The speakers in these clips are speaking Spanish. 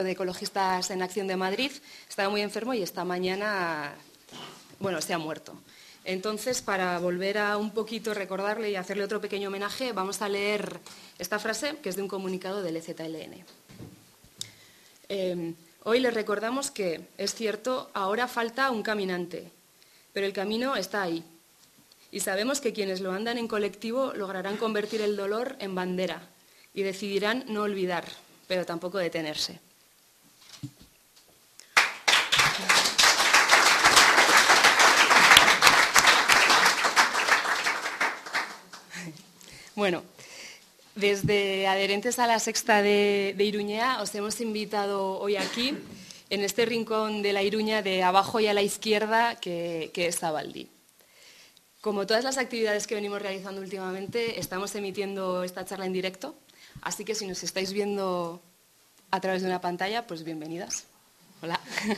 de Ecologistas en Acción de Madrid, estaba muy enfermo y esta mañana, se ha muerto. Entonces, para volver a un poquito recordarle y hacerle otro pequeño homenaje, vamos a leer esta frase, que es de un comunicado del EZLN. Hoy les recordamos que, es cierto, ahora falta un caminante, pero el camino está ahí. Y sabemos que quienes lo andan en colectivo lograrán convertir el dolor en bandera y decidirán no olvidar, pero tampoco detenerse. Bueno, desde Adherentes a la Sexta de Iruña os hemos invitado hoy aquí, en este rincón de la Iruña de abajo y a la izquierda, que es Zabaldi. Como todas las actividades que venimos realizando últimamente, estamos emitiendo esta charla en directo, así que si nos estáis viendo a través de una pantalla, pues bienvenidas. Hola.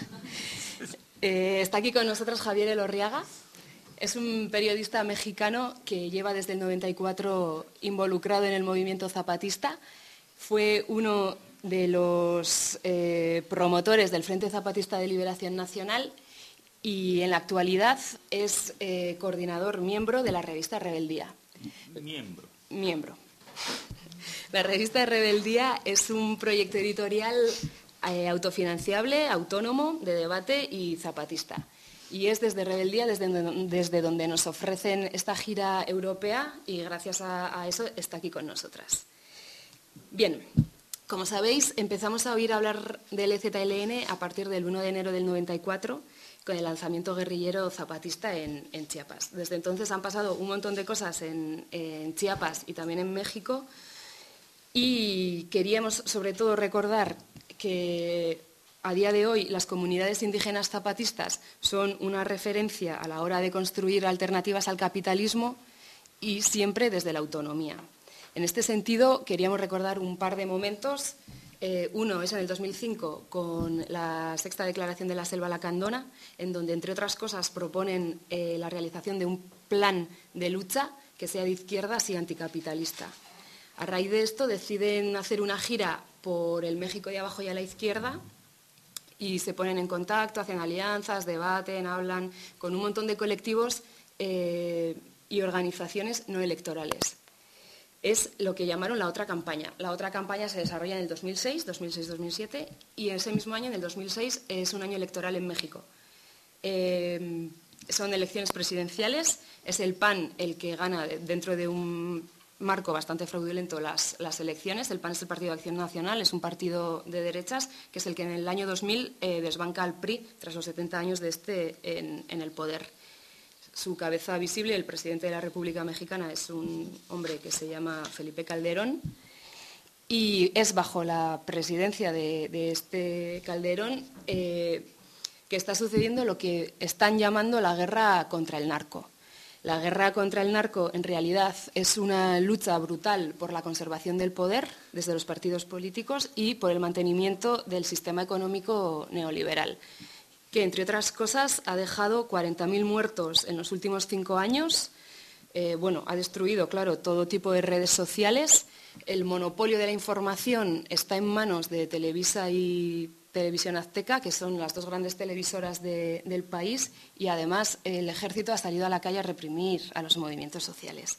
Está aquí con nosotros Javier Elorriaga. Es un periodista mexicano que lleva desde el 94 involucrado en el movimiento zapatista. Fue uno de los promotores del Frente Zapatista de Liberación Nacional y en la actualidad es coordinador miembro de la revista Rebeldía. Miembro. La revista Rebeldía es un proyecto editorial autofinanciable, autónomo, de debate y zapatista. Y es desde Rebeldía desde donde nos ofrecen esta gira europea y gracias a eso está aquí con nosotras. Bien, como sabéis, empezamos a oír hablar del EZLN a partir del 1 de enero del 94 con el lanzamiento guerrillero zapatista en Chiapas. Desde entonces han pasado un montón de cosas en Chiapas y también en México y queríamos sobre todo recordar que a día de hoy, las comunidades indígenas zapatistas son una referencia a la hora de construir alternativas al capitalismo y siempre desde la autonomía. En este sentido, queríamos recordar un par de momentos. Uno es en el 2005 con la Sexta Declaración de la Selva Lacandona, en donde, entre otras cosas, proponen la realización de un plan de lucha que sea de izquierdas y anticapitalista. A raíz de esto deciden hacer una gira por el México de abajo y a la izquierda, y se ponen en contacto, hacen alianzas, debaten, hablan con un montón de colectivos y organizaciones no electorales. Es lo que llamaron la otra campaña. La otra campaña se desarrolla en el 2006-2007, y ese mismo año, en el 2006, es un año electoral en México. Son elecciones presidenciales, es el PAN el que gana dentro de un marco bastante fraudulento las elecciones. El PAN es el Partido de Acción Nacional, es un partido de derechas, que es el que en el año 2000 desbanca al PRI tras los 70 años de este en el poder. Su cabeza visible, el presidente de la República Mexicana, es un hombre que se llama Felipe Calderón, y es bajo la presidencia de este Calderón que está sucediendo lo que están llamando la guerra contra el narco. La guerra contra el narco, en realidad, es una lucha brutal por la conservación del poder desde los partidos políticos y por el mantenimiento del sistema económico neoliberal, que, entre otras cosas, ha dejado 40.000 muertos en los últimos 5 años. Ha destruido, claro, todo tipo de redes sociales. El monopolio de la información está en manos de Televisa y Televisión Azteca, que son las dos grandes televisoras del país, y además el ejército ha salido a la calle a reprimir a los movimientos sociales.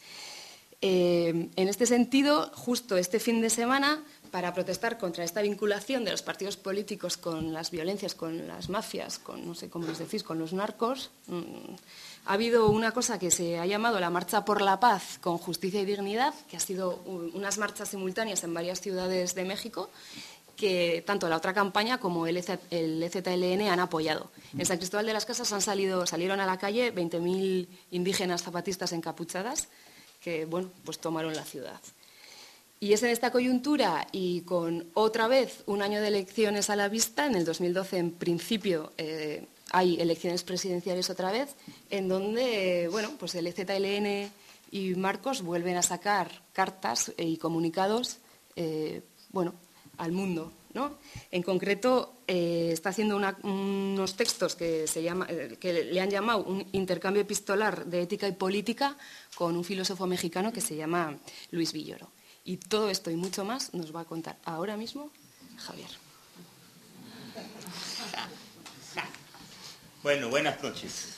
En este sentido, justo este fin de semana, para protestar contra esta vinculación de los partidos políticos con las violencias, con las mafias, con, no sé cómo os decís, con los narcos, ha habido una cosa que se ha llamado la Marcha por la Paz con Justicia y Dignidad, que ha sido unas marchas simultáneas en varias ciudades de México, que tanto la otra campaña como el EZLN han apoyado. En San Cristóbal de las Casas salieron a la calle 20.000 indígenas zapatistas encapuchadas que, pues tomaron la ciudad. Y es en esta coyuntura y con otra vez un año de elecciones a la vista, en el 2012 en principio hay elecciones presidenciales otra vez, en donde pues el EZLN y Marcos vuelven a sacar cartas y comunicados al mundo, ¿no? En concreto, está haciendo unos textos que le han llamado un intercambio epistolar de ética y política con un filósofo mexicano que se llama Luis Villoro. Y todo esto y mucho más nos va a contar ahora mismo Javier. Bueno, buenas noches.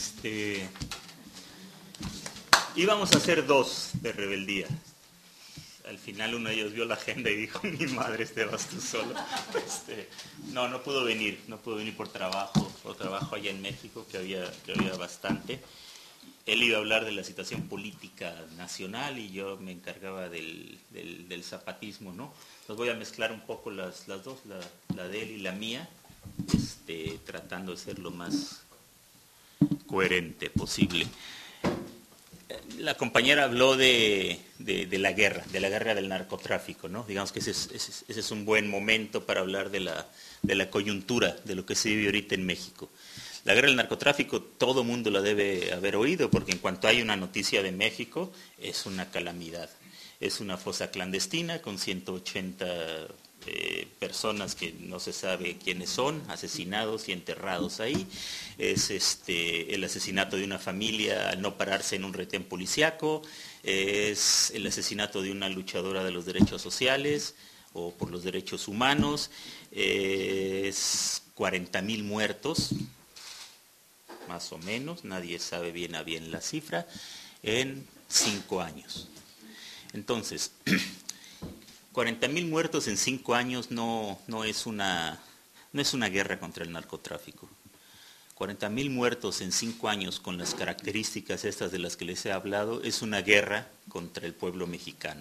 Íbamos a hacer 2 de rebeldía. Al final uno de ellos vio la agenda y dijo, mi madre, vas tú solo. No pudo venir por trabajo allá en México, que había bastante. Él iba a hablar de la situación política nacional y yo me encargaba del zapatismo, ¿no? Los voy a mezclar un poco las dos, la de él y la mía, tratando de ser lo más coherente posible. La compañera habló de la guerra del narcotráfico, ¿no? Digamos que ese es un buen momento para hablar de la coyuntura, de lo que se vive ahorita en México. La guerra del narcotráfico todo mundo la debe haber oído, porque en cuanto hay una noticia de México, es una calamidad. Es una fosa clandestina con 180 personas que no se sabe quiénes son, asesinados y enterrados ahí. Es el asesinato de una familia al no pararse en un retén policiaco. Es el asesinato de una luchadora de los derechos sociales o por los derechos humanos. Es 40,000 muertos, más o menos, nadie sabe bien a bien la cifra, en 5 años. Entonces, 40,000 muertos en 5 años no es una guerra contra el narcotráfico. 40,000 muertos en 5 años con las características estas de las que les he hablado es una guerra contra el pueblo mexicano.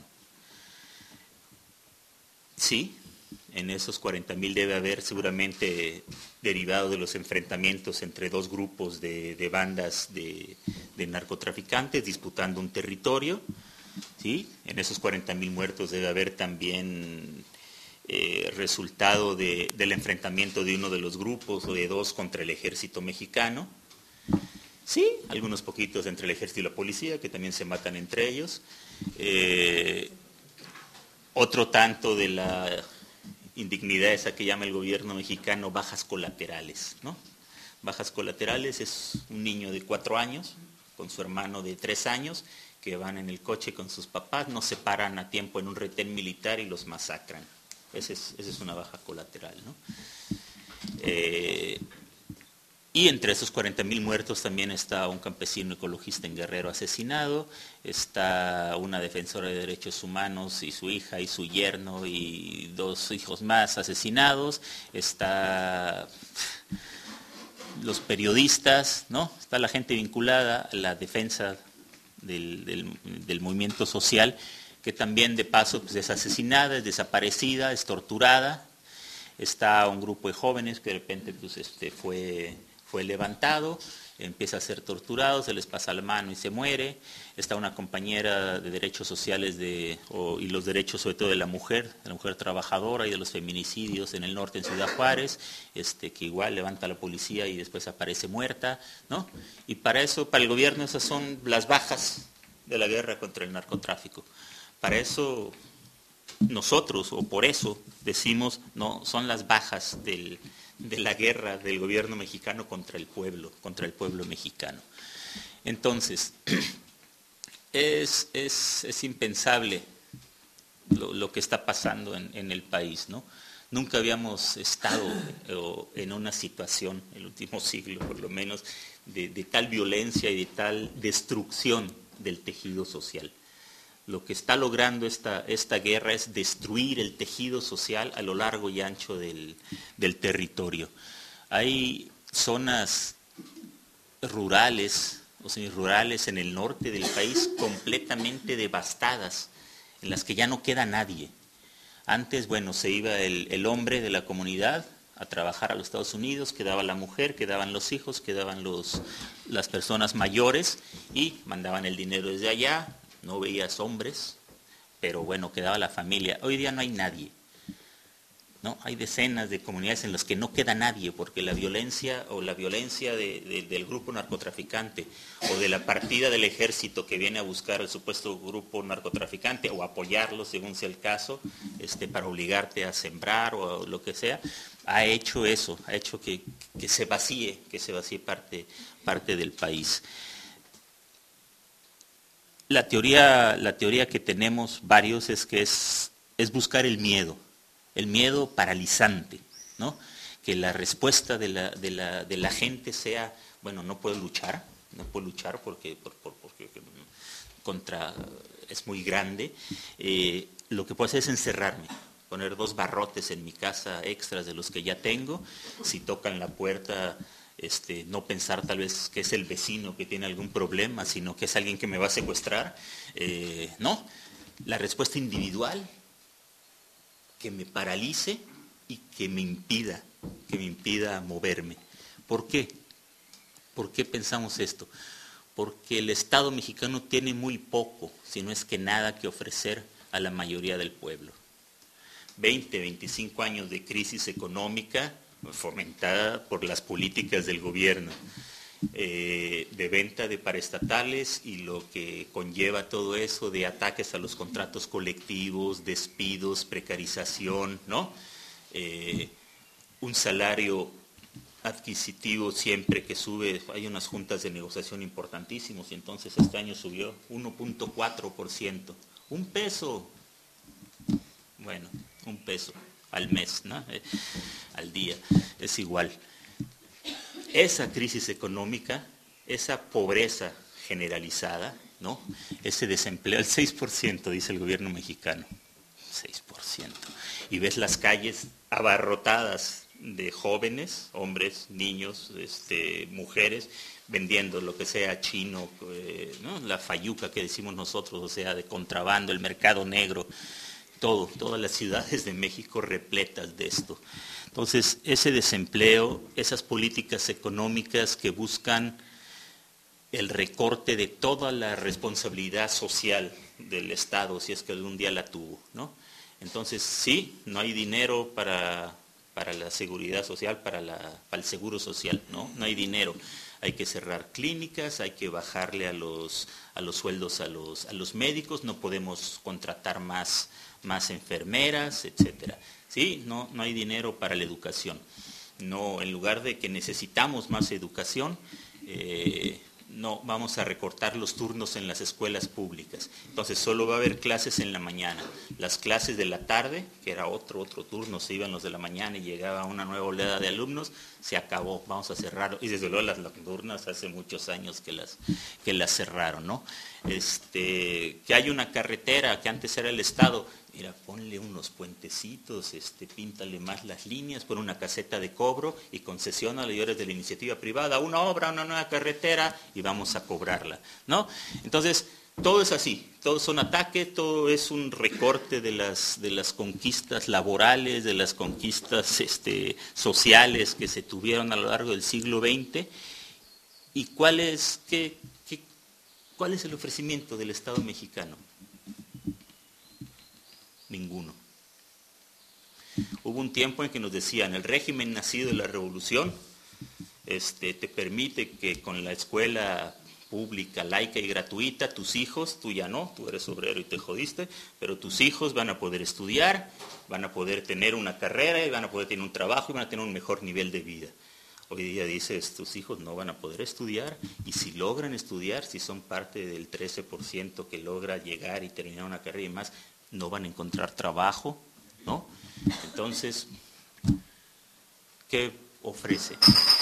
Sí, en esos 40,000 debe haber seguramente derivado de los enfrentamientos entre 2 grupos de bandas de narcotraficantes disputando un territorio. ¿Sí? En esos 40,000 muertos debe haber también resultado del enfrentamiento de uno de los grupos o de 2 contra el ejército mexicano. Sí, algunos poquitos entre el ejército y la policía que también se matan entre ellos. Otro tanto de la indignidad esa que llama el gobierno mexicano bajas colaterales, ¿no? Bajas colaterales es un niño de 4 años con su hermano de 3 años que van en el coche con sus papás, no se paran a tiempo en un retén militar y los masacran. Esa es una baja colateral, ¿no? Y entre esos 40,000 muertos también está un campesino ecologista en Guerrero asesinado, está una defensora de derechos humanos y su hija y su yerno y 2 hijos más asesinados, está los periodistas, ¿no? Está la gente vinculada a la defensa del movimiento social, que también de paso pues, es asesinada, es desaparecida, es torturada. Está un grupo de jóvenes que de repente pues, fue levantado, empieza a ser torturado, se les pasa la mano y se muere. Está una compañera de derechos sociales y los derechos sobre todo de la mujer trabajadora y de los feminicidios en el norte, en Ciudad Juárez, que igual levanta a la policía y después aparece muerta, ¿no? Y para el gobierno esas son las bajas de la guerra contra el narcotráfico. Para eso nosotros, o por eso decimos, no, son las bajas de la guerra del gobierno mexicano contra el pueblo mexicano. Entonces, es impensable lo que está pasando en el país, ¿no? Nunca habíamos estado en una situación, en el último siglo por lo menos, de tal violencia y de tal destrucción del tejido social. Lo que está logrando esta guerra es destruir el tejido social a lo largo y ancho del territorio. Hay zonas rurales o semirurales en el norte del país completamente devastadas, en las que ya no queda nadie. Antes, bueno, se iba el hombre de la comunidad a trabajar a los Estados Unidos, quedaba la mujer, quedaban los hijos, quedaban las personas mayores y mandaban el dinero desde allá. No veías hombres, pero bueno, quedaba la familia. Hoy día no hay nadie, ¿no? Hay decenas de comunidades en las que no queda nadie, porque la violencia del grupo narcotraficante o de la partida del ejército que viene a buscar al supuesto grupo narcotraficante o apoyarlo, según sea el caso, para obligarte a sembrar o lo que sea, ha hecho eso, ha hecho que se vacíe parte del país. La teoría que tenemos varios es que es buscar el miedo paralizante, ¿no? que la respuesta de la gente sea, bueno, no puedo luchar porque es muy grande, lo que puedo hacer es encerrarme, poner 2 barrotes en mi casa extras de los que ya tengo, si tocan la puerta, no pensar tal vez que es el vecino que tiene algún problema, sino que es alguien que me va a secuestrar, no, la respuesta individual que me paralice y que me impida moverme. ¿Por qué? ¿Por qué pensamos esto? Porque el Estado mexicano tiene muy poco, si no es que nada, que ofrecer a la mayoría del pueblo. 20, 25 años de crisis económica fomentada por las políticas del gobierno, de venta de paraestatales y lo que conlleva todo eso de ataques a los contratos colectivos, despidos, precarización, ¿no? Un salario adquisitivo siempre que sube, hay unas juntas de negociación importantísimos y entonces este año subió 1.4%, un peso, bueno, un peso al mes, ¿no? Al día, es igual. Esa crisis económica, esa pobreza generalizada, ¿no? Ese desempleo, el 6% dice el gobierno mexicano, 6%, y ves las calles abarrotadas de jóvenes, hombres, niños, mujeres, vendiendo lo que sea chino, ¿no? La fayuca que decimos nosotros, o sea, de contrabando, el mercado negro, todas las ciudades de México repletas de esto. Entonces, ese desempleo, esas políticas económicas que buscan el recorte de toda la responsabilidad social del Estado, si es que algún día la tuvo, ¿no? Entonces, sí, no hay dinero para la seguridad social, para el seguro social, ¿no? No hay dinero. Hay que cerrar clínicas, hay que bajarle a los sueldos a los médicos, no podemos contratar más enfermeras, etcétera. Sí, no hay dinero para la educación. No, en lugar de que necesitamos más educación, no vamos a recortar los turnos en las escuelas públicas. Entonces solo va a haber clases en la mañana. Las clases de la tarde, que era otro turno, se iban los de la mañana y llegaba una nueva oleada de alumnos, se acabó, vamos a cerrar. Y desde luego las nocturnas hace muchos años que las cerraron, ¿no? Que hay una carretera que antes era el Estado, mira, ponle unos puentecitos, píntale más las líneas, pon una caseta de cobro y concesiónale, y eres de la iniciativa privada, una obra, una nueva carretera y vamos a cobrarla, ¿no? Entonces, todo es así, todo son ataques, todo es un recorte de las conquistas laborales, de las conquistas sociales que se tuvieron a lo largo del siglo XX. ¿Y cuál es el ofrecimiento del Estado mexicano? Ninguno. Hubo un tiempo en que nos decían, el régimen nacido de la revolución te permite que con la escuela pública, laica y gratuita, tus hijos, tú ya no, tú eres obrero y te jodiste, pero tus hijos van a poder estudiar, van a poder tener una carrera y van a poder tener un trabajo y van a tener un mejor nivel de vida. Hoy día dices, tus hijos no van a poder estudiar, y si logran estudiar, si son parte del 13% que logra llegar y terminar una carrera y más, no van a encontrar trabajo, ¿no? Entonces, ¿qué ofrece?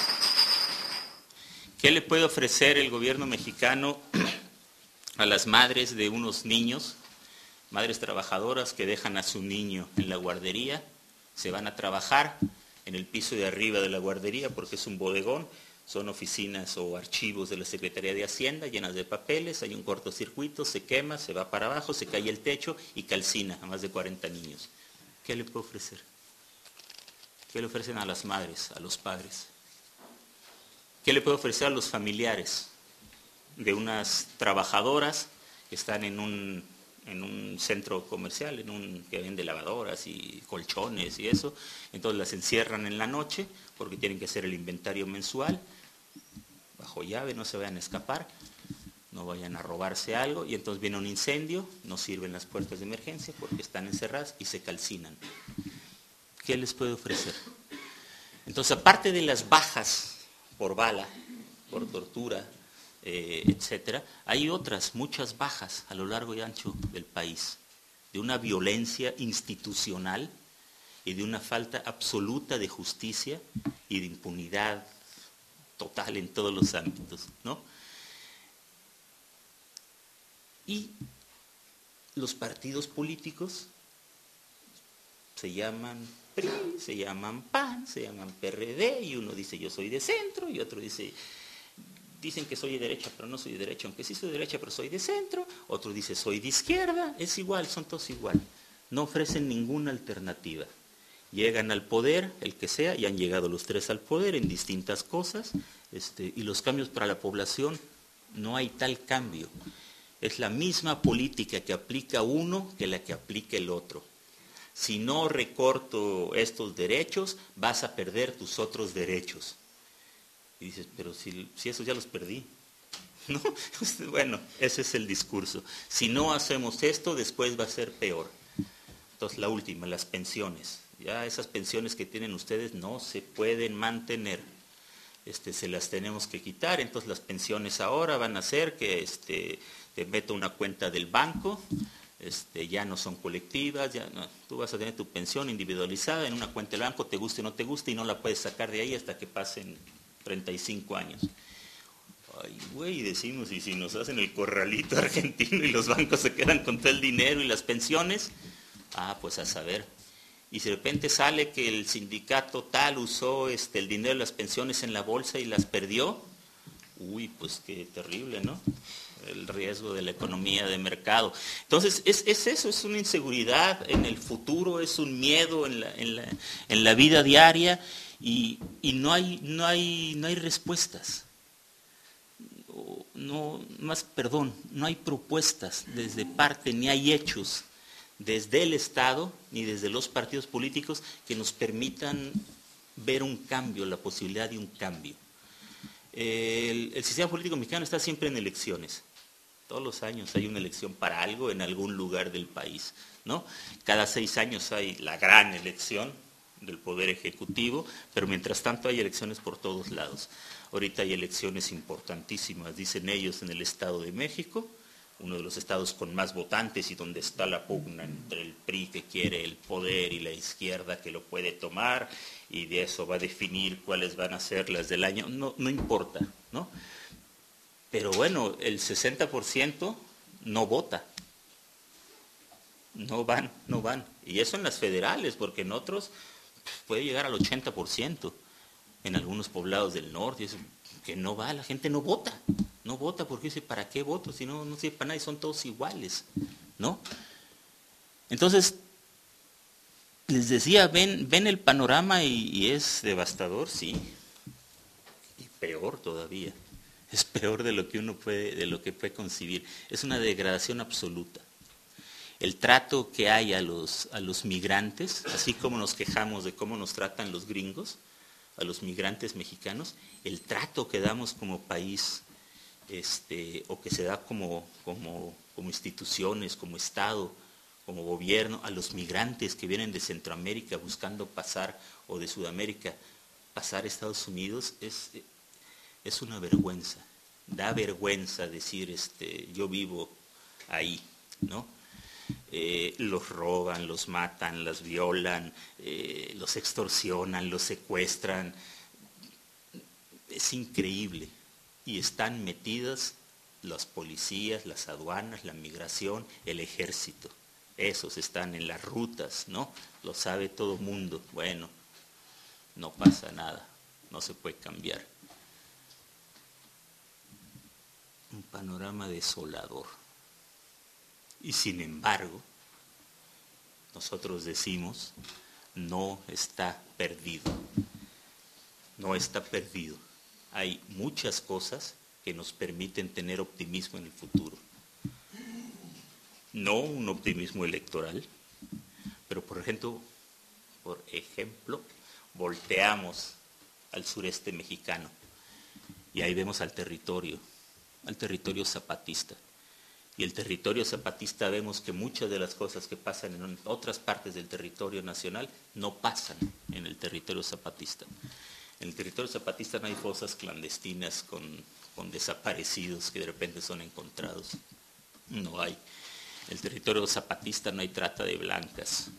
¿Qué le puede ofrecer el gobierno mexicano a las madres de unos niños, madres trabajadoras que dejan a su niño en la guardería, se van a trabajar en el piso de arriba de la guardería porque es un bodegón, son oficinas o archivos de la Secretaría de Hacienda llenas de papeles, hay un cortocircuito, se quema, se va para abajo, se cae el techo y calcina a más de 40 niños? ¿Qué le puede ofrecer? ¿Qué le ofrecen a las madres, a los padres? ¿Qué le puede ofrecer a los familiares de unas trabajadoras que están en un centro comercial, que vende lavadoras y colchones y eso? Entonces las encierran en la noche porque tienen que hacer el inventario mensual, bajo llave, no se vayan a escapar, no vayan a robarse algo, y entonces viene un incendio, no sirven las puertas de emergencia porque están encerradas y se calcinan. ¿Qué les puede ofrecer? Entonces, aparte de las bajas por bala, por tortura, etcétera, hay muchas bajas a lo largo y ancho del país, de una violencia institucional y de una falta absoluta de justicia y de impunidad total en todos los ámbitos, ¿no? Y los partidos políticos se llaman PRI, se llaman PAN, se llaman PRD, y uno dice yo soy de centro, y otro dicen que soy de derecha, pero no soy de derecha, aunque sí soy de derecha, pero soy de centro, otro dice soy de izquierda, es igual, son todos igual, no ofrecen ninguna alternativa. Llegan al poder, el que sea, y han llegado los tres al poder en distintas cosas, y los cambios para la población, no hay tal cambio. Es la misma política que aplica uno que la que aplica el otro. Si no recorto estos derechos, vas a perder tus otros derechos. Y dices, pero si esos ya los perdí. ¿No? Bueno, ese es el discurso. Si no hacemos esto, después va a ser peor. Entonces, la última, las pensiones. Ya esas pensiones que tienen ustedes no se pueden mantener. Se las tenemos que quitar. Entonces, las pensiones ahora van a ser que te meto una cuenta del banco, ya no son colectivas, ya no, tú vas a tener tu pensión individualizada en una cuenta del banco, te guste o no te guste, y no la puedes sacar de ahí hasta que pasen 35 años. Ay, güey, decimos, y si nos hacen el corralito argentino y los bancos se quedan con todo el dinero y las pensiones, pues a saber. Y si de repente sale que el sindicato tal usó el dinero de las pensiones en la bolsa y las perdió, uy, pues qué terrible, ¿no? El riesgo de la economía de mercado. Entonces, es eso, es una inseguridad en el futuro, es un miedo en la vida diaria, y no hay respuestas. No hay propuestas desde parte, ni hay hechos desde el Estado, ni desde los partidos políticos que nos permitan ver un cambio, la posibilidad de un cambio. El sistema político mexicano está siempre en elecciones. Todos los años hay una elección para algo en algún lugar del país, ¿no? Cada 6 años hay la gran elección del Poder Ejecutivo, pero mientras tanto hay elecciones por todos lados. Ahorita hay elecciones importantísimas, dicen ellos, en el Estado de México, uno de los estados con más votantes y donde está la pugna entre el PRI que quiere el poder y la izquierda que lo puede tomar, y de eso va a definir cuáles van a ser las del año. No importa, ¿no? Pero bueno, el 60% no vota. No van. Y eso en las federales, porque en otros puede llegar al 80%. En algunos poblados del norte, que no va, la gente no vota. No vota porque dice, ¿para qué voto? Si no sirve para nadie, son todos iguales, ¿no? Entonces, les decía, ven el panorama y es devastador, sí. Y peor todavía. Es peor de lo que puede concebir. Es una degradación absoluta. El trato que hay a los migrantes, así como nos quejamos de cómo nos tratan los gringos, a los migrantes mexicanos, el trato que damos como país, o que se da como instituciones, como Estado, como gobierno, a los migrantes que vienen de Centroamérica buscando pasar, o de Sudamérica, pasar a Estados Unidos, es una vergüenza. Da vergüenza decir, yo vivo ahí, ¿no? Los roban, los matan, los violan, los extorsionan, los secuestran. Es increíble. Y están metidas las policías, las aduanas, la migración, el ejército. Esos están en las rutas, ¿no? Lo sabe todo mundo. Bueno, no pasa nada, no se puede cambiar. Un panorama desolador. Y sin embargo, nosotros decimos, no está perdido. No está perdido. Hay muchas cosas que nos permiten tener optimismo en el futuro. No un optimismo electoral, pero por ejemplo, volteamos al sureste mexicano y ahí vemos al territorio zapatista. Y el territorio zapatista vemos que muchas de las cosas que pasan en otras partes del territorio nacional no pasan en el territorio zapatista. En el territorio zapatista no hay fosas clandestinas con desaparecidos que de repente son encontrados. No hay. En el territorio zapatista no hay trata de blancas.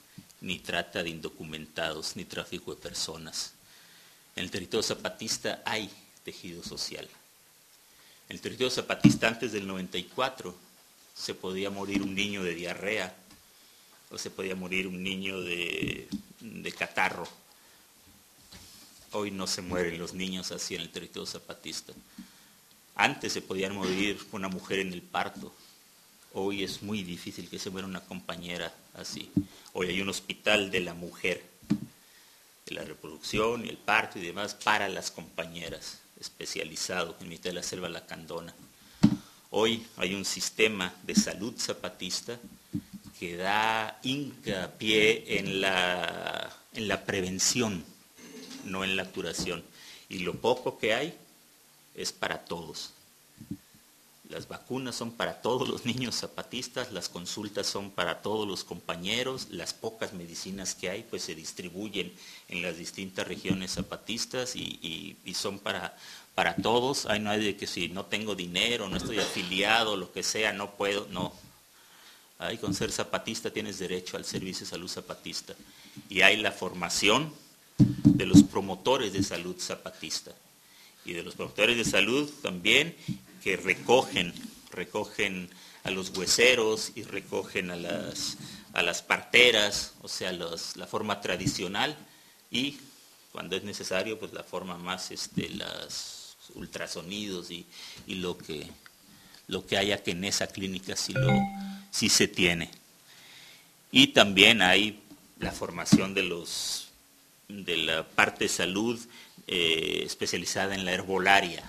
ni trata de indocumentados, ni tráfico de personas. En el territorio zapatista hay tejido social. En el territorio zapatista antes del 94 se podía morir un niño de diarrea o se podía morir un niño de catarro. Hoy no se mueren los niños así en el territorio zapatista. Antes se podía morir una mujer en el parto. Hoy es muy difícil que se muera una compañera así. Hoy hay un hospital de la mujer, de la reproducción y el parto y demás para las compañeras, especializado en mitad de la selva lacandona. Hoy hay un sistema de salud zapatista que da hincapié en la prevención, no en la curación. Y lo poco que hay es para todos. Las vacunas son para todos los niños zapatistas, las consultas son para todos los compañeros, las pocas medicinas que hay pues se distribuyen en las distintas regiones zapatistas y son para todos. Ahí no hay de que si no tengo dinero, no estoy afiliado, lo que sea, no puedo, no. Ahí con ser zapatista tienes derecho al servicio de salud zapatista. Y hay la formación de los promotores de salud zapatista y de los promotores de salud también que recogen a los hueseros y recogen a las parteras, o sea, la forma tradicional y cuando es necesario, pues la forma más, los ultrasonidos y lo que haya que en esa clínica sí se tiene. Y también hay la formación de la parte de salud especializada en la herbolaria.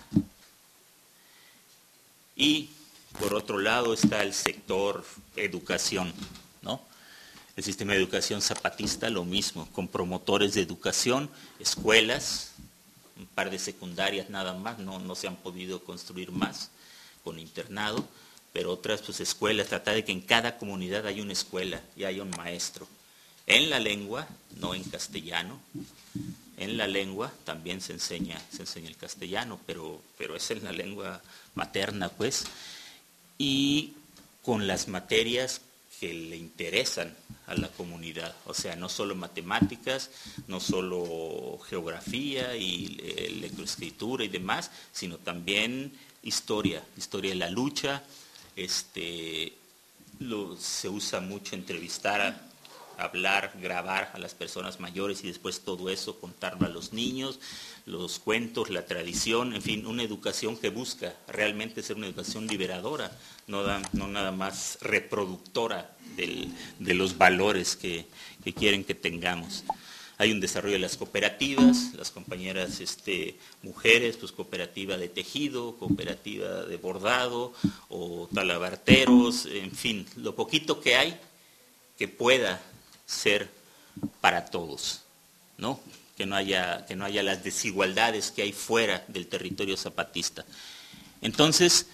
Y por otro lado está el sector educación, ¿no? El sistema de educación zapatista lo mismo, con promotores de educación, escuelas, un par de secundarias nada más, no se han podido construir más con internado, pero otras pues escuelas, tratar de que en cada comunidad haya una escuela y haya un maestro. En la lengua, no en castellano. En la lengua también se enseña el castellano, pero es en la lengua materna, pues. Y con las materias que le interesan a la comunidad. O sea, no solo matemáticas, no solo geografía y lectoescritura y demás, sino también historia de la lucha. Se usa mucho entrevistar hablar, grabar a las personas mayores y después todo eso contarlo a los niños, los cuentos, la tradición, en fin, una educación que busca realmente ser una educación liberadora, no nada más reproductora de los valores que quieren que tengamos. Hay un desarrollo de las cooperativas, las compañeras mujeres, pues cooperativa de tejido, cooperativa de bordado o talabarteros, en fin, lo poquito que hay que pueda ser para todos, ¿no? Que no haya las desigualdades que hay fuera del territorio zapatista. Entonces,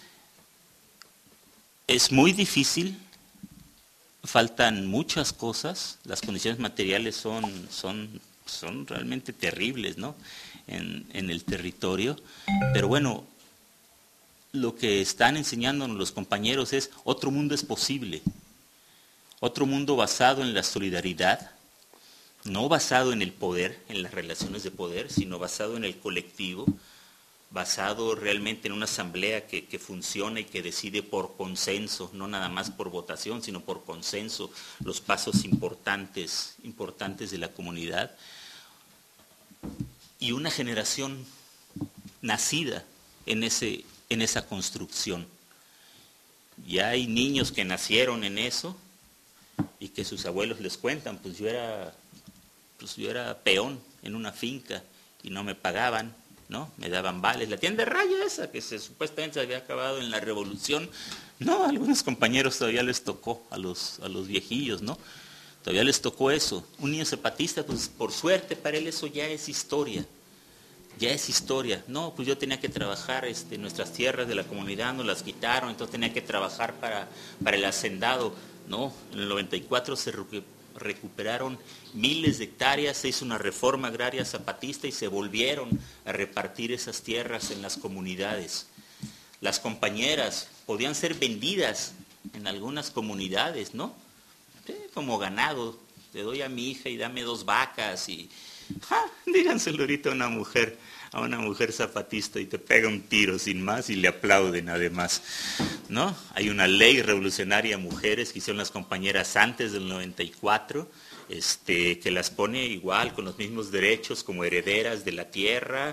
es muy difícil, faltan muchas cosas, las condiciones materiales son realmente terribles, ¿no? En el territorio, pero bueno, lo que están enseñándonos los compañeros es otro mundo es posible. Otro mundo basado en la solidaridad, no basado en el poder, en las relaciones de poder, sino basado en el colectivo, basado realmente en una asamblea que funciona y que decide por consenso, no nada más por votación, sino por consenso, los pasos importantes de la comunidad. Y una generación nacida en esa construcción. Ya hay niños que nacieron en eso, y que sus abuelos les cuentan, pues yo era peón en una finca y no me pagaban, ¿no? Me daban vales. La tienda de raya esa que supuestamente se había acabado en la revolución, no, a algunos compañeros todavía les tocó, a los viejillos, ¿no? Todavía les tocó eso. Un niño zapatista, pues por suerte para él eso ya es historia. Ya es historia. No, pues yo tenía que trabajar, nuestras tierras de la comunidad nos las quitaron, entonces tenía que trabajar para el hacendado. No, en el 94 se recuperaron miles de hectáreas, se hizo una reforma agraria zapatista y se volvieron a repartir esas tierras en las comunidades. Las compañeras podían ser vendidas en algunas comunidades, ¿no? Como ganado, le doy a mi hija y dame 2 vacas y díganselo ahorita a una mujer zapatista y te pega un tiro sin más y le aplauden además, ¿no? Hay una ley revolucionaria a mujeres que hicieron las compañeras antes del 94, que las pone igual, con los mismos derechos como herederas de la tierra,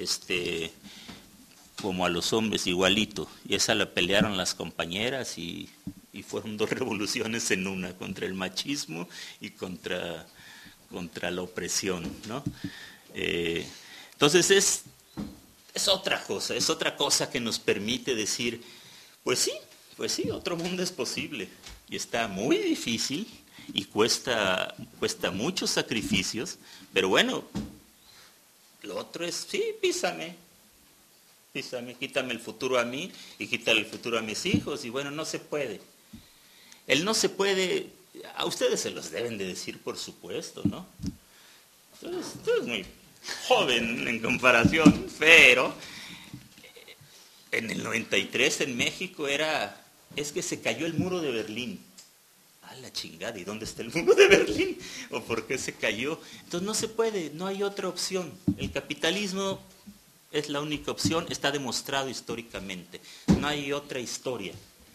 como a los hombres igualito. Y esa la pelearon las compañeras y fueron 2 revoluciones en una, contra el machismo y contra la opresión, ¿no? Entonces es otra cosa que nos permite decir, pues sí, otro mundo es posible. Y está muy difícil y cuesta muchos sacrificios, pero bueno, lo otro es, sí, písame, quítame el futuro a mí y quítale el futuro a mis hijos. Y bueno, no se puede. El no se puede, a ustedes se los deben de decir, por supuesto, ¿no? Tú eres muy joven en comparación, pero en el 93 en México es que se cayó el muro de Berlín. ¡A la chingada! ¿Y dónde está el muro de Berlín? ¿O por qué se cayó? Entonces no se puede, no hay otra opción. El capitalismo es la única opción, está demostrado históricamente. No hay otra historia.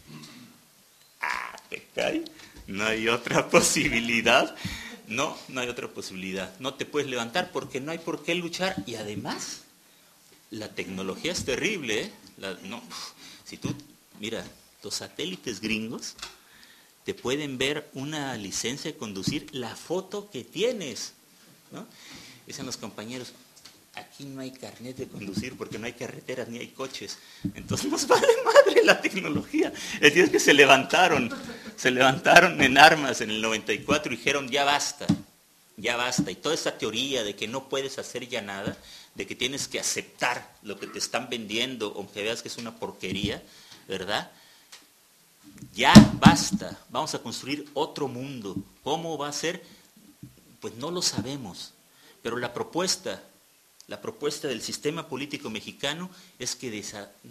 ¿Te cae? No hay otra posibilidad. No hay otra posibilidad. No te puedes levantar porque no hay por qué luchar. Y además, la tecnología es terrible, ¿eh? Si tú, mira, los satélites gringos te pueden ver una licencia de conducir, la foto que tienes, ¿no? Dicen los compañeros, aquí no hay carnet de conducir porque no hay carreteras ni hay coches. Entonces nos vale madre la tecnología. Es decir, que se levantaron en armas en el 94 y dijeron, ya basta. Y toda esa teoría de que no puedes hacer ya nada, de que tienes que aceptar lo que te están vendiendo, aunque veas que es una porquería, ¿verdad? Ya basta, vamos a construir otro mundo. ¿Cómo va a ser? Pues no lo sabemos, pero la propuesta del sistema político mexicano es que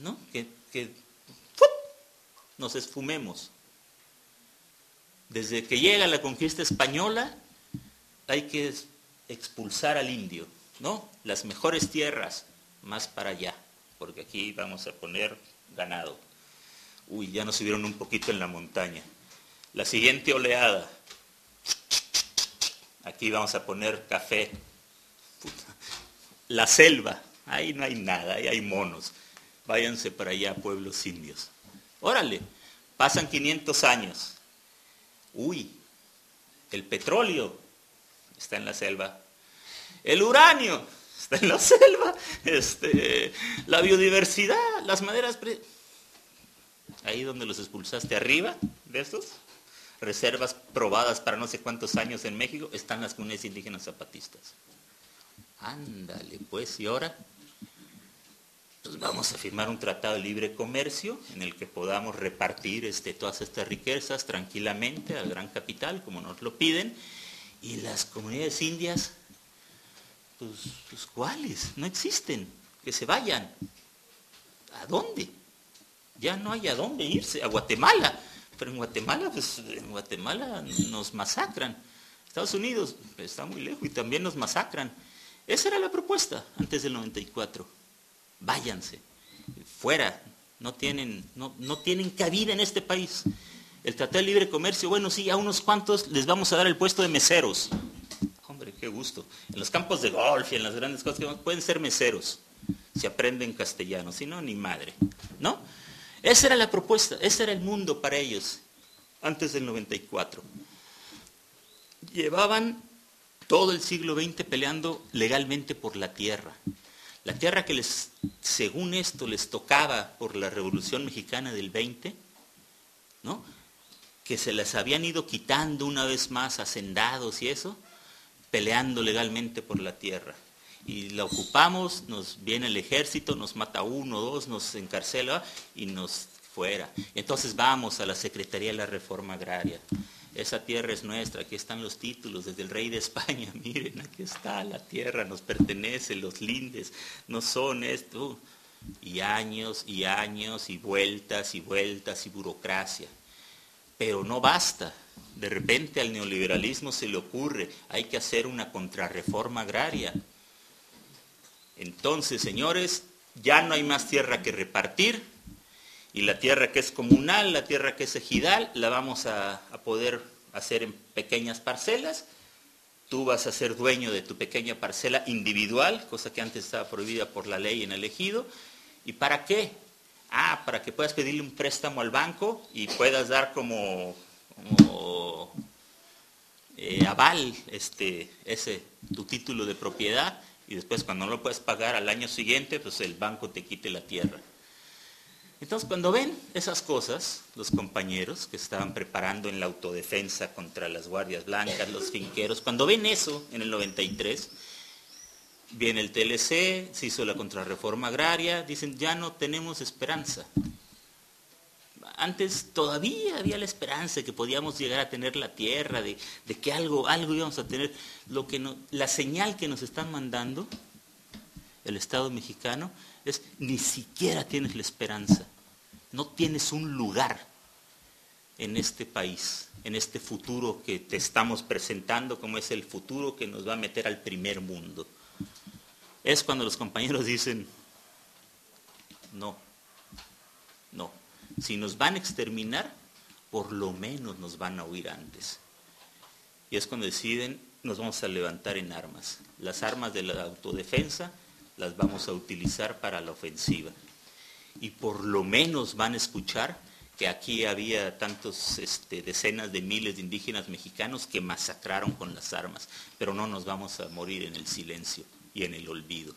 nos esfumemos. Desde que llega la conquista española, hay que expulsar al indio, ¿no? Las mejores tierras, más para allá, porque aquí vamos a poner ganado. Uy, ya nos subieron un poquito en la montaña. La siguiente oleada, aquí vamos a poner café. La selva, ahí no hay nada, ahí hay monos. Váyanse para allá, pueblos indios. Órale, pasan 500 años. Uy, el petróleo está en la selva. El uranio está en la selva. La biodiversidad, las maderas. Ahí donde los expulsaste arriba de estos, reservas probadas para no sé cuántos años en México, están las comunidades indígenas zapatistas. Ándale, pues, y ahora pues vamos a firmar un tratado de libre comercio en el que podamos repartir todas estas riquezas tranquilamente al gran capital, como nos lo piden, y las comunidades indias, pues ¿cuáles? No existen, que se vayan. ¿A dónde? Ya no hay a dónde irse, a Guatemala, pero en Guatemala nos masacran. Estados Unidos está muy lejos y también nos masacran. Esa era la propuesta antes del 94. Váyanse, fuera, no tienen cabida en este país. El Tratado de Libre Comercio, bueno, sí, a unos cuantos les vamos a dar el puesto de meseros. Hombre, qué gusto. En los campos de golf y en las grandes cosas pueden ser meseros, si aprenden castellano, si no, ni madre, ¿no? Esa era la propuesta, ese era el mundo para ellos, antes del 94. Llevaban todo el siglo XX peleando legalmente por la tierra. La tierra que según esto, les tocaba por la Revolución Mexicana del 20, ¿no? Que se las habían ido quitando una vez más hacendados y eso, peleando legalmente por la tierra. Y la ocupamos, nos viene el ejército, nos mata 1 o 2, nos encarcela y nos fuera. Entonces vamos a la Secretaría de la Reforma Agraria. Esa tierra es nuestra, aquí están los títulos desde el rey de España, miren, aquí está la tierra, nos pertenece, los lindes, no son esto. Y años y años y vueltas y burocracia. Pero no basta. De repente al neoliberalismo se le ocurre, hay que hacer una contrarreforma agraria. Entonces, señores, ya no hay más tierra que repartir, y la tierra que es comunal, la tierra que es ejidal, la vamos a poder hacer en pequeñas parcelas. Tú vas a ser dueño de tu pequeña parcela individual, cosa que antes estaba prohibida por la ley en el ejido. ¿Y para qué? Para que puedas pedirle un préstamo al banco y puedas dar como aval tu título de propiedad, y después cuando no lo puedes pagar al año siguiente, pues el banco te quite la tierra. Entonces, cuando ven esas cosas, los compañeros que estaban preparando en la autodefensa contra las guardias blancas, los finqueros, cuando ven eso en el 93, viene el TLC, se hizo la contrarreforma agraria, dicen, ya no tenemos esperanza. Antes todavía había la esperanza de que podíamos llegar a tener la tierra, de que algo íbamos a tener. La señal que nos están mandando el Estado mexicano es, ni siquiera tienes la esperanza, no tienes un lugar en este país, en este futuro que te estamos presentando como es el futuro que nos va a meter al primer mundo. Es cuando los compañeros dicen, no, si nos van a exterminar, por lo menos nos van a huir antes. Y es cuando deciden, nos vamos a levantar en armas. Las armas de la autodefensa las vamos a utilizar para la ofensiva. Y por lo menos van a escuchar que aquí había decenas de miles de indígenas mexicanos que masacraron con las armas, pero no nos vamos a morir en el silencio y en el olvido.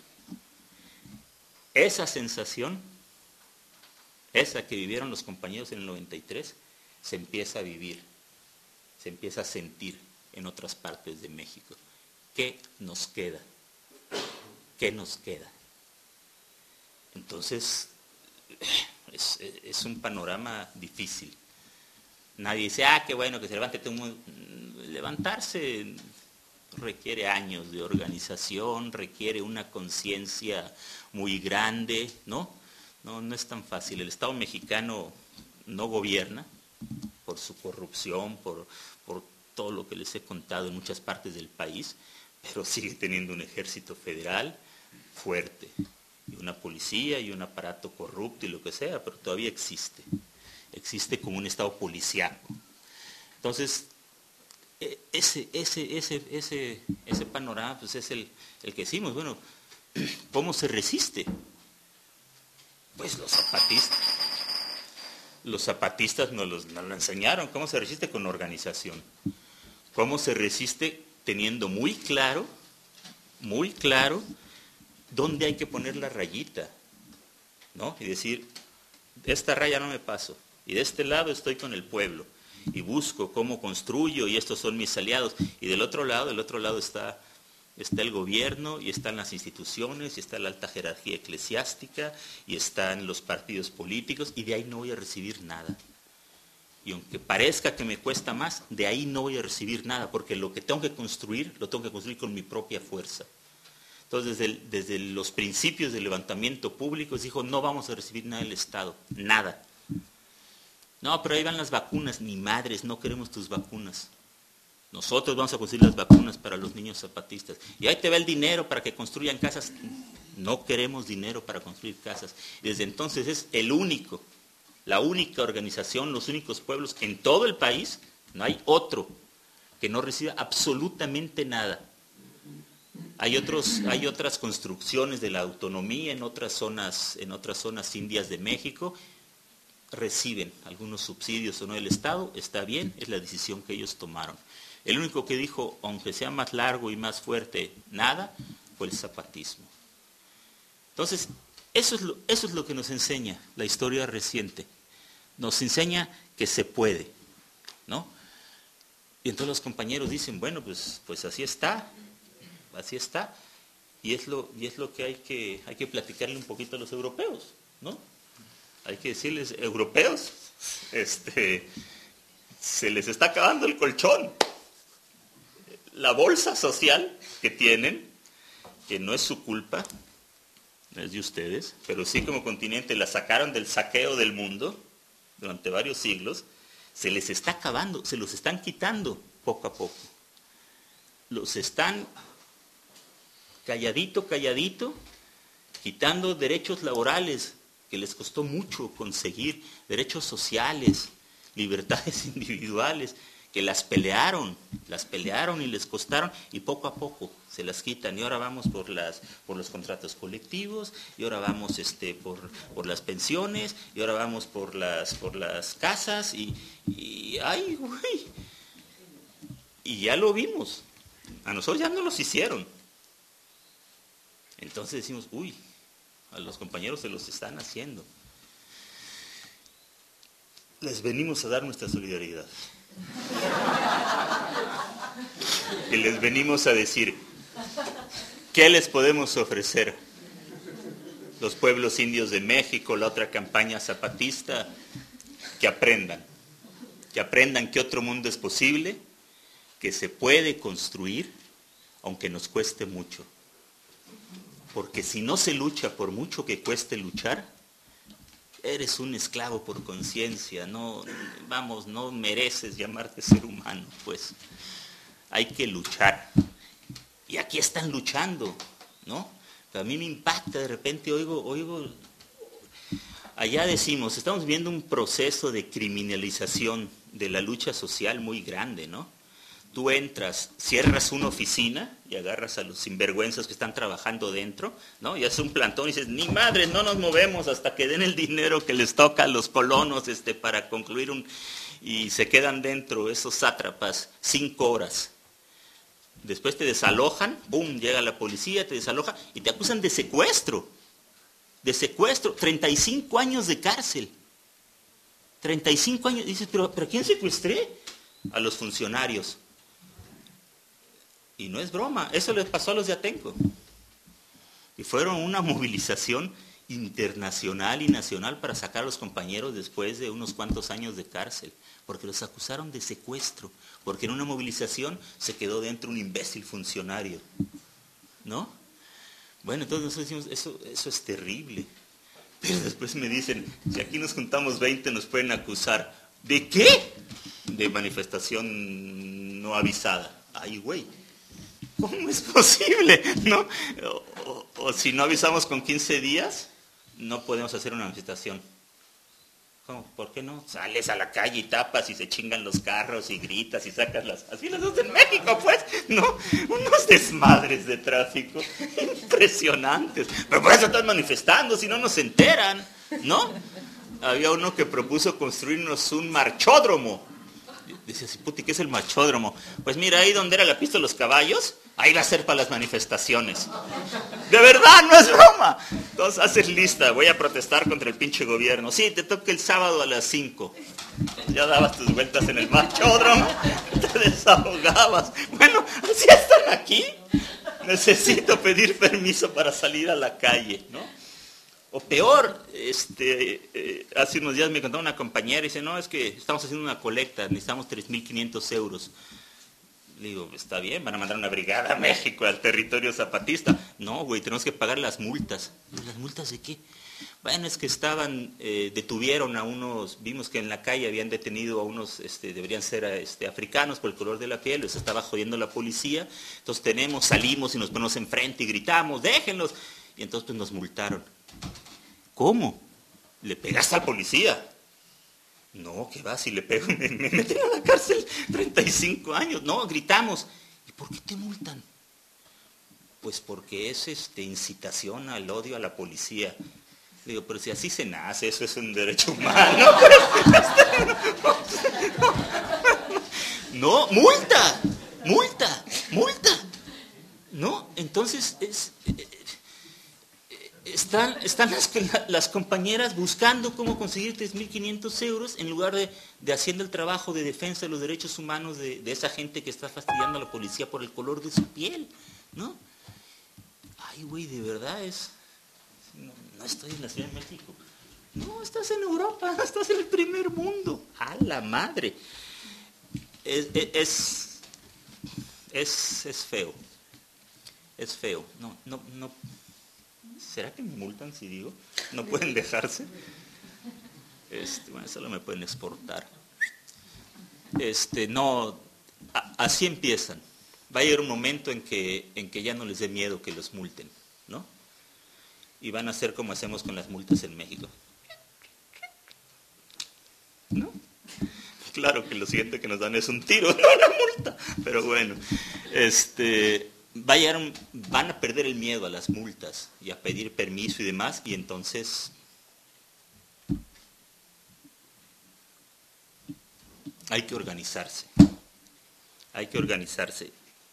Esa sensación, esa que vivieron los compañeros en el 93, se empieza a vivir, se empieza a sentir en otras partes de México. ¿Qué nos queda? ¿Qué nos queda? Entonces, es un panorama difícil. Nadie dice, qué bueno que se levante. Levantarse requiere años de organización, requiere una conciencia muy grande, ¿no? No es tan fácil. El Estado mexicano no gobierna por su corrupción, por todo lo que les he contado en muchas partes del país, pero sigue teniendo un ejército federal fuerte, y una policía y un aparato corrupto y lo que sea, pero todavía existe como un Estado policíaco. Entonces, ese panorama pues es el que decimos, bueno, ¿cómo se resiste? Pues los zapatistas nos lo enseñaron. ¿Cómo se resiste? Con organización. ¿Cómo se resiste? Teniendo muy claro dónde hay que poner la rayita, ¿no? Y decir, de esta raya no me paso, y de este lado estoy con el pueblo, y busco cómo construyo, y estos son mis aliados, y del otro lado está el gobierno, y están las instituciones, y está la alta jerarquía eclesiástica, y están los partidos políticos, y de ahí no voy a recibir nada. Y aunque parezca que me cuesta más, de ahí no voy a recibir nada, porque lo que tengo que construir, lo tengo que construir con mi propia fuerza. Entonces, desde los principios del levantamiento público, se dijo, no vamos a recibir nada del Estado, nada. No, pero ahí van las vacunas, ni madres, no queremos tus vacunas. Nosotros vamos a construir las vacunas para los niños zapatistas. Y ahí te va el dinero para que construyan casas. No queremos dinero para construir casas. Y desde entonces es la única organización, los únicos pueblos en todo el país, no hay otro que no reciba absolutamente nada. Hay otras construcciones de la autonomía en otras zonas indias de México, reciben algunos subsidios o no del Estado, está bien, es la decisión que ellos tomaron. El único que dijo, aunque sea más largo y más fuerte, nada, fue el zapatismo. Entonces, eso es lo que nos enseña la historia reciente. Nos enseña que se puede, ¿no? Y entonces los compañeros dicen, bueno, pues así está. Y es lo que hay que platicarle un poquito a los europeos, ¿no? Hay que decirles, europeos, se les está acabando el colchón. La bolsa social que tienen, que no es su culpa, no es de ustedes, pero sí como continente la sacaron del saqueo del mundo durante varios siglos, se les está acabando, se los están quitando poco a poco. Los están calladito, quitando derechos laborales que les costó mucho conseguir, derechos sociales, libertades individuales, que las pelearon y les costaron, y poco a poco se las quitan. Y ahora vamos por los contratos colectivos, y ahora vamos por las pensiones, y ahora vamos por las casas, y ¡ay, güey! Y ya lo vimos. A nosotros ya no los hicieron. Entonces decimos, uy, a los compañeros se los están haciendo. Les venimos a dar nuestra solidaridad. Y les venimos a decir, ¿qué les podemos ofrecer? Los pueblos indios de México, la otra campaña zapatista, que aprendan que otro mundo es posible, que se puede construir, aunque nos cueste mucho. Porque si no se lucha, por mucho que cueste luchar, eres un esclavo por conciencia, no mereces llamarte ser humano, pues. Hay que luchar. Y aquí están luchando, ¿no? Pero a mí me impacta, de repente oigo, allá decimos, estamos viendo un proceso de criminalización de la lucha social muy grande, ¿no? Tú entras, cierras una oficina y agarras a los sinvergüenzas que están trabajando dentro, ¿no? Y haces un plantón y dices, ni madre, no nos movemos hasta que den el dinero que les toca a los colonos para concluir y se quedan dentro esos sátrapas 5 horas. Después te desalojan, ¡pum!, llega la policía, te desaloja y te acusan de secuestro. 35 años de cárcel. 35 años. Dices, ¿pero ¿a quién secuestré? A los funcionarios. Y no es broma, eso les pasó a los de Atenco. Y fueron una movilización internacional y nacional para sacar a los compañeros después de unos cuantos años de cárcel, porque los acusaron de secuestro, porque en una movilización se quedó dentro un imbécil funcionario, ¿no? Bueno, entonces nosotros decimos, eso es terrible. Pero después me dicen, si aquí nos juntamos 20 nos pueden acusar. ¿De qué? De manifestación no avisada. Ay, güey, ¿cómo es posible? ¿No? O si no avisamos con 15 días, no podemos hacer una manifestación. ¿Cómo? ¿Por qué no? Sales a la calle y tapas y se chingan los carros y gritas y sacas las... Así las hacen en México, pues, ¿no? Unos desmadres de tráfico impresionantes. Pero por eso están manifestando, si no nos enteran, ¿no? Había uno que propuso construirnos un marchódromo. Dice así, puti, ¿qué es el marchódromo? Pues mira, ahí donde era la pista de los caballos, ahí va a ser para las manifestaciones. De verdad, no es broma. Entonces haces lista, voy a protestar contra el pinche gobierno. Sí, te toca el sábado a las 5. Ya dabas tus vueltas en el marchódromo, te desahogabas. Bueno, así están aquí. Necesito pedir permiso para salir a la calle, ¿no? O peor, hace unos días me contó una compañera y dice, no, es que estamos haciendo una colecta, necesitamos 3.500 euros. Le digo, está bien, van a mandar una brigada a México, al territorio zapatista. No, güey, tenemos que pagar las multas. ¿Las multas de qué? Bueno, es que detuvieron a unos, vimos que en la calle habían detenido a unos, deberían ser africanos por el color de la piel, les estaba jodiendo la policía. Entonces salimos y nos ponemos enfrente y gritamos, déjenlos. Y entonces pues nos multaron. ¿Cómo? ¿Le pegaste al policía? No, ¿qué va? Si le pego, me meten a la cárcel 35 años. No, gritamos. ¿Y por qué te multan? Pues porque es incitación al odio a la policía. Le digo, pero si así se nace, eso es un derecho humano. No, multa. No, entonces están las compañeras buscando cómo conseguir 3.500 euros en lugar de haciendo el trabajo de defensa de los derechos humanos de esa gente que está fastidiando a la policía por el color de su piel, ¿no? Ay, güey, de verdad no estoy en la Ciudad de México. No, estás en Europa, estás en el primer mundo. ¡A la madre! Es feo. Es feo. No. ¿Será que me multan si digo? ¿No pueden dejarse? Bueno, solo me pueden exportar. No, así empiezan. Va a llegar un momento en que ya no les dé miedo que los multen, ¿no? Y van a hacer como hacemos con las multas en México, ¿no? Claro que lo siguiente que nos dan es un tiro, no una multa. Pero bueno, van a perder el miedo a las multas y a pedir permiso y demás, y entonces hay que organizarse. Hay que organizarse.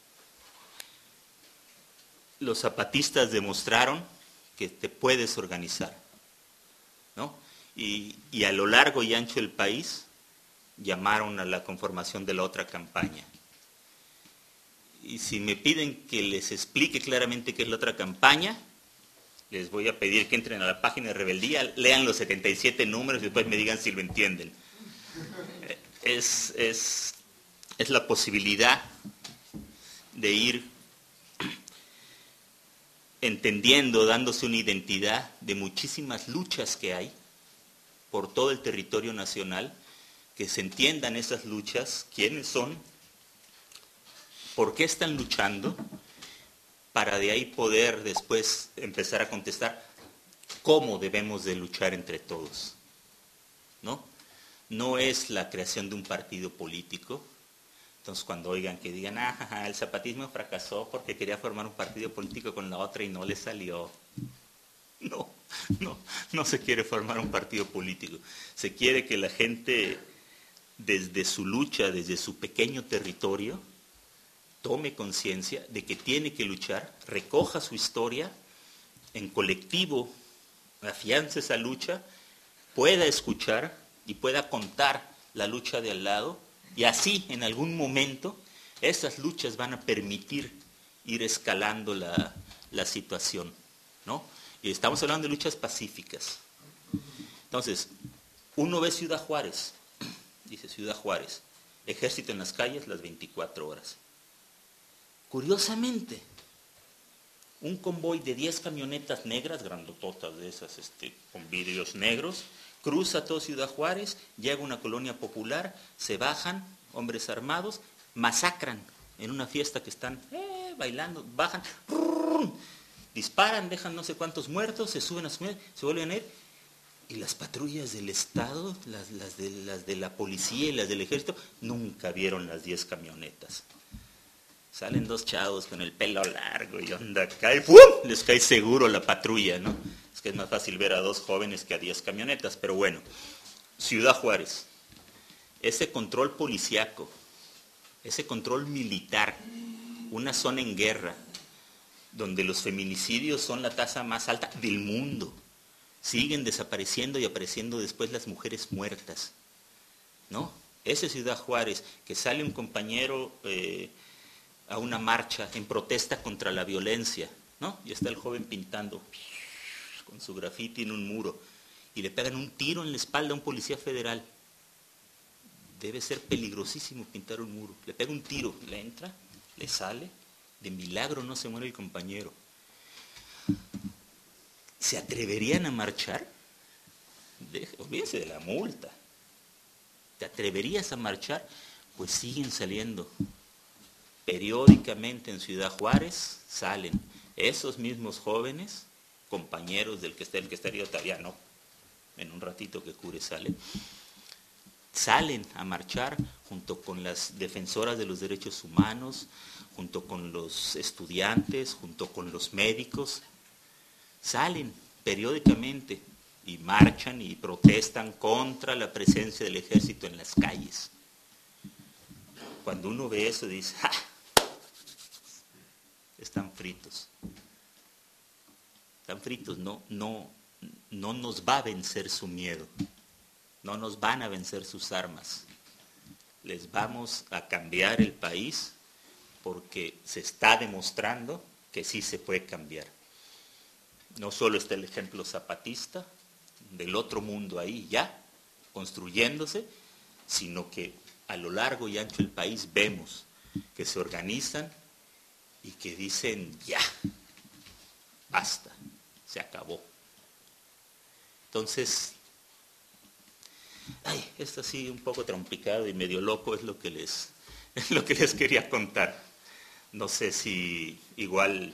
Los zapatistas demostraron que te puedes organizar, ¿no? Y a lo largo y ancho del país llamaron a la conformación de la otra campaña. Y si me piden que les explique claramente qué es la otra campaña, les voy a pedir que entren a la página de Rebeldía, lean los 77 números y después me digan si lo entienden. Es la posibilidad de ir entendiendo, dándose una identidad de muchísimas luchas que hay por todo el territorio nacional, que se entiendan esas luchas, quiénes son, por qué están luchando, para de ahí poder después empezar a contestar cómo debemos de luchar entre todos, ¿no? No es la creación de un partido político. Entonces cuando oigan que digan, el zapatismo fracasó porque quería formar un partido político con la otra y no le salió. No se quiere formar un partido político. Se quiere que la gente, desde su lucha, desde su pequeño territorio, tome conciencia de que tiene que luchar, recoja su historia, en colectivo afiance esa lucha, pueda escuchar y pueda contar la lucha de al lado, y así en algún momento esas luchas van a permitir ir escalando la situación, ¿no? Y estamos hablando de luchas pacíficas. Entonces, uno ve Ciudad Juárez, dice Ciudad Juárez, ejército en las calles las 24 horas. Curiosamente, un convoy de 10 camionetas negras, grandototas de esas, con vidrios negros, cruza todo Ciudad Juárez, llega a una colonia popular, se bajan hombres armados, masacran en una fiesta que están bailando, bajan, disparan, dejan no sé cuántos muertos, se suben a su se vuelven a ir, y las patrullas del Estado, las de la policía y las del ejército, nunca vieron las 10 camionetas. Salen dos chavos con el pelo largo y onda acá y ¡pum! Les cae seguro la patrulla, ¿no? Es que es más fácil ver a 2 jóvenes que a 10 camionetas, pero bueno. Ciudad Juárez, ese control policiaco, ese control militar, una zona en guerra, donde los feminicidios son la tasa más alta del mundo, siguen desapareciendo y apareciendo después las mujeres muertas, ¿no? Ese Ciudad Juárez, que sale un compañero a una marcha en protesta contra la violencia, ¿no? Y está el joven pintando con su grafiti en un muro y le pegan un tiro en la espalda a un policía federal. Debe ser peligrosísimo pintar un muro. Le pega un tiro, le entra, le sale, de milagro no se muere el compañero. ¿Se atreverían a marchar? Olvídense de la multa. ¿Te atreverías a marchar? Pues siguen saliendo. Periódicamente en Ciudad Juárez salen esos mismos jóvenes, compañeros del que está, el que está herido todavía no, en un ratito que cure sale, salen a marchar junto con las defensoras de los derechos humanos, junto con los estudiantes, junto con los médicos, salen periódicamente y marchan y protestan contra la presencia del ejército en las calles. Cuando uno ve eso dice, ¡ja! Están fritos. Están fritos, no nos va a vencer su miedo, no nos van a vencer sus armas. Les vamos a cambiar el país porque se está demostrando que sí se puede cambiar. No solo está el ejemplo zapatista, del otro mundo ahí ya, construyéndose, sino que a lo largo y ancho del país vemos que se organizan y que dicen, ya, basta, se acabó. Entonces, Ay, esto sí, un poco trompicado y medio loco es lo que les quería contar. No sé si igual,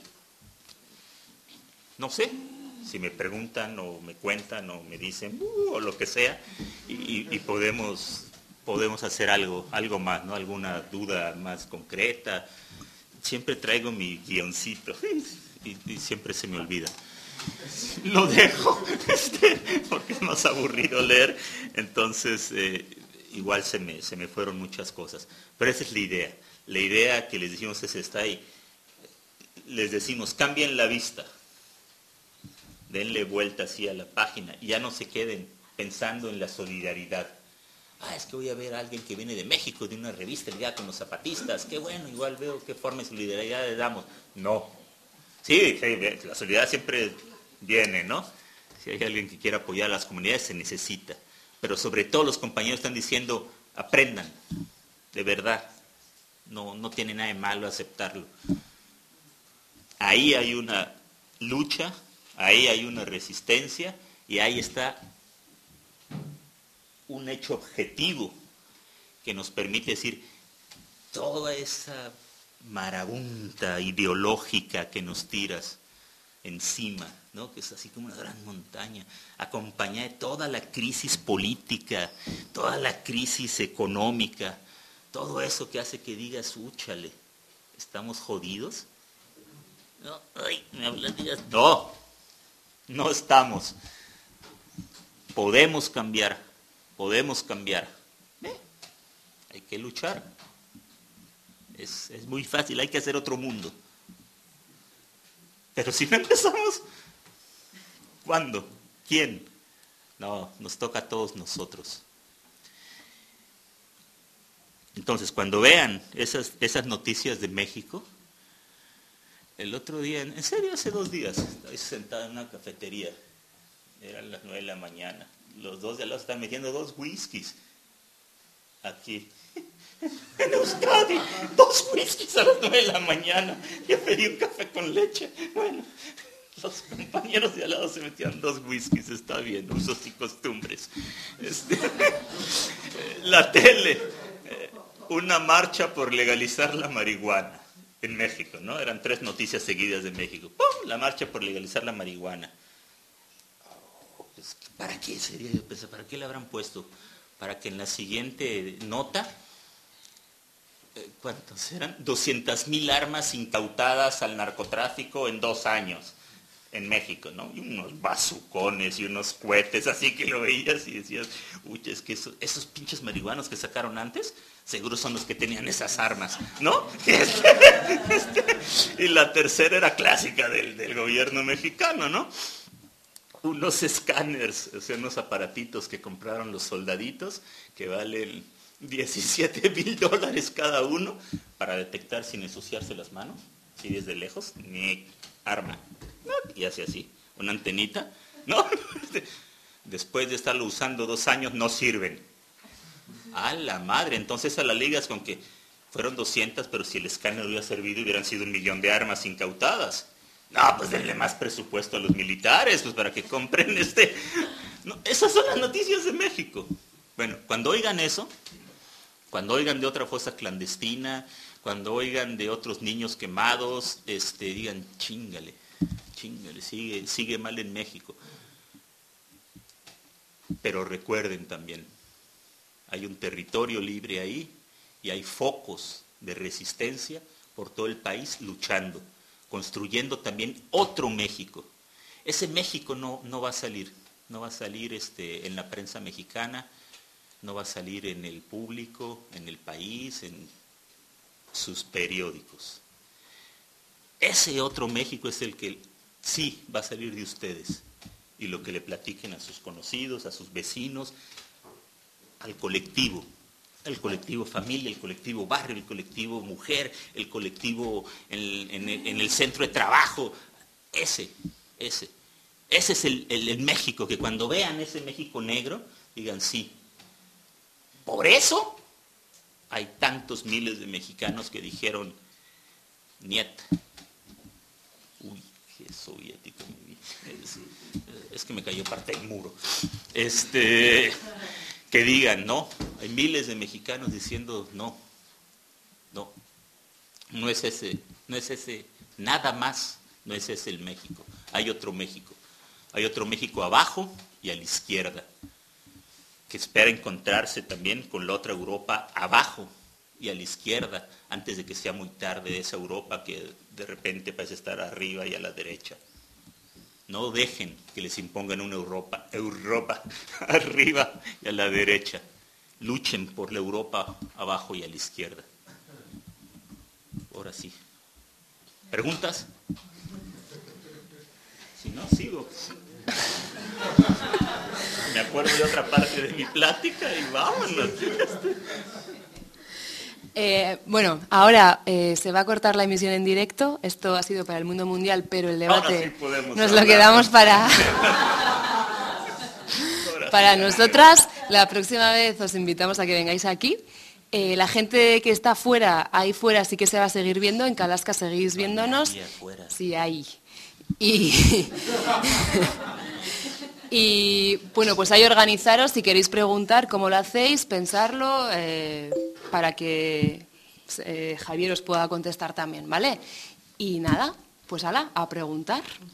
no sé, si me preguntan o me cuentan o me dicen o lo que sea y podemos hacer algo más, ¿no? Alguna duda más concreta. Siempre traigo mi guioncito y siempre se me olvida. Lo dejo, porque es más aburrido leer, entonces igual se me fueron muchas cosas. Pero esa es la idea. La idea que les decimos es esta y les decimos, cambien la vista, denle vuelta así a la página y ya no se queden pensando en la solidaridad. Es que voy a ver a alguien que viene de México, de una revista ligada con los zapatistas, qué bueno, igual veo qué forma de solidaridad le damos. No. Sí, la solidaridad siempre viene, ¿no? Si hay alguien que quiera apoyar a las comunidades, se necesita. Pero sobre todo los compañeros están diciendo, aprendan, de verdad. No tiene nada de malo aceptarlo. Ahí hay una lucha, ahí hay una resistencia y ahí está un hecho objetivo que nos permite decir toda esa marabunta ideológica que nos tiras encima, ¿no? Que es así como una gran montaña, acompañada de toda la crisis política, toda la crisis económica, todo eso que hace que digas, úchale, ¿estamos jodidos? No, me hablas, digas, no estamos. Podemos cambiar. Hay que luchar. Es muy fácil, hay que hacer otro mundo. Pero si no empezamos, ¿cuándo? ¿Quién? No, nos toca a todos nosotros. Entonces, cuando vean esas noticias de México, el otro día, en serio, hace 2 días, estaba sentado en una cafetería, eran las 9 de la mañana, los dos de al lado están metiendo 2 whiskies, aquí, en Euskadi, 2 whiskies a las 9 de la mañana, yo pedí un café con leche, bueno, los compañeros de al lado se metían 2 whiskies, está bien, usos y costumbres. La tele, una marcha por legalizar la marihuana en México, ¿no? Eran 3 noticias seguidas de México. ¡Pum! La marcha por legalizar la marihuana. Pues, ¿para qué sería? Yo pensé, ¿para qué le habrán puesto? Para que en la siguiente nota, ¿cuántos eran? 200,000 armas incautadas al narcotráfico en 2 años en México, ¿no? Y unos bazucones y unos cohetes, así que lo veías y decías, uy, es que esos pinches marihuanos que sacaron antes, seguro son los que tenían esas armas, ¿no? Y la tercera era clásica del gobierno mexicano, ¿no? Unos escáneres, o sea, unos aparatitos que compraron los soldaditos, que valen $17,000 cada uno, para detectar sin ensuciarse las manos, si desde lejos, ni arma. Y hace así, una antenita, ¿no? Después de estarlo usando 2 años, no sirven. ¡A la madre! Entonces a la ligas con que fueron 200, pero si el escáner hubiera servido, hubieran sido 1,000,000 de armas incautadas. No, pues denle más presupuesto a los militares, pues para que compren No, esas son las noticias de México. Bueno, cuando oigan eso, cuando oigan de otra fosa clandestina, cuando oigan de otros niños quemados, digan, chíngale, sigue mal en México. Pero recuerden también, hay un territorio libre ahí y hay focos de resistencia por todo el país luchando, construyendo también otro México. Ese México no va a salir, en la prensa mexicana, no va a salir en el público, en el país, en sus periódicos. Ese otro México es el que sí va a salir de ustedes. Y lo que le platiquen a sus conocidos, a sus vecinos, al colectivo familia, el colectivo barrio, el colectivo mujer, el colectivo en el centro de trabajo. Ese es el México, que cuando vean ese México negro, digan sí. Por eso hay tantos miles de mexicanos que dijeron, niet. Uy, qué soviético. Es que me cayó parte del muro. que digan no. Hay miles de mexicanos diciendo no, no es ese, nada más, no es ese el México. Hay otro México abajo y a la izquierda, que espera encontrarse también con la otra Europa abajo y a la izquierda, antes de que sea muy tarde, esa Europa que de repente parece estar arriba y a la derecha. No dejen que les impongan una Europa arriba y a la derecha. Luchen por la Europa abajo y a la izquierda. Ahora sí. ¿Preguntas? Si no, sigo. Me acuerdo de otra parte de mi plática y vámonos. Bueno, ahora se va a cortar la emisión en directo. Esto ha sido para el mundo mundial, pero el debate nos lo quedamos para nosotras. La próxima vez os invitamos a que vengáis aquí. La gente que está fuera, ahí fuera sí que se va a seguir viendo. En Calasca seguís viéndonos. Sí, ahí. Y bueno, pues ahí organizaros, si queréis preguntar cómo lo hacéis, pensarlo, para que Javier os pueda contestar también, ¿vale? Y nada, pues ala, a preguntar.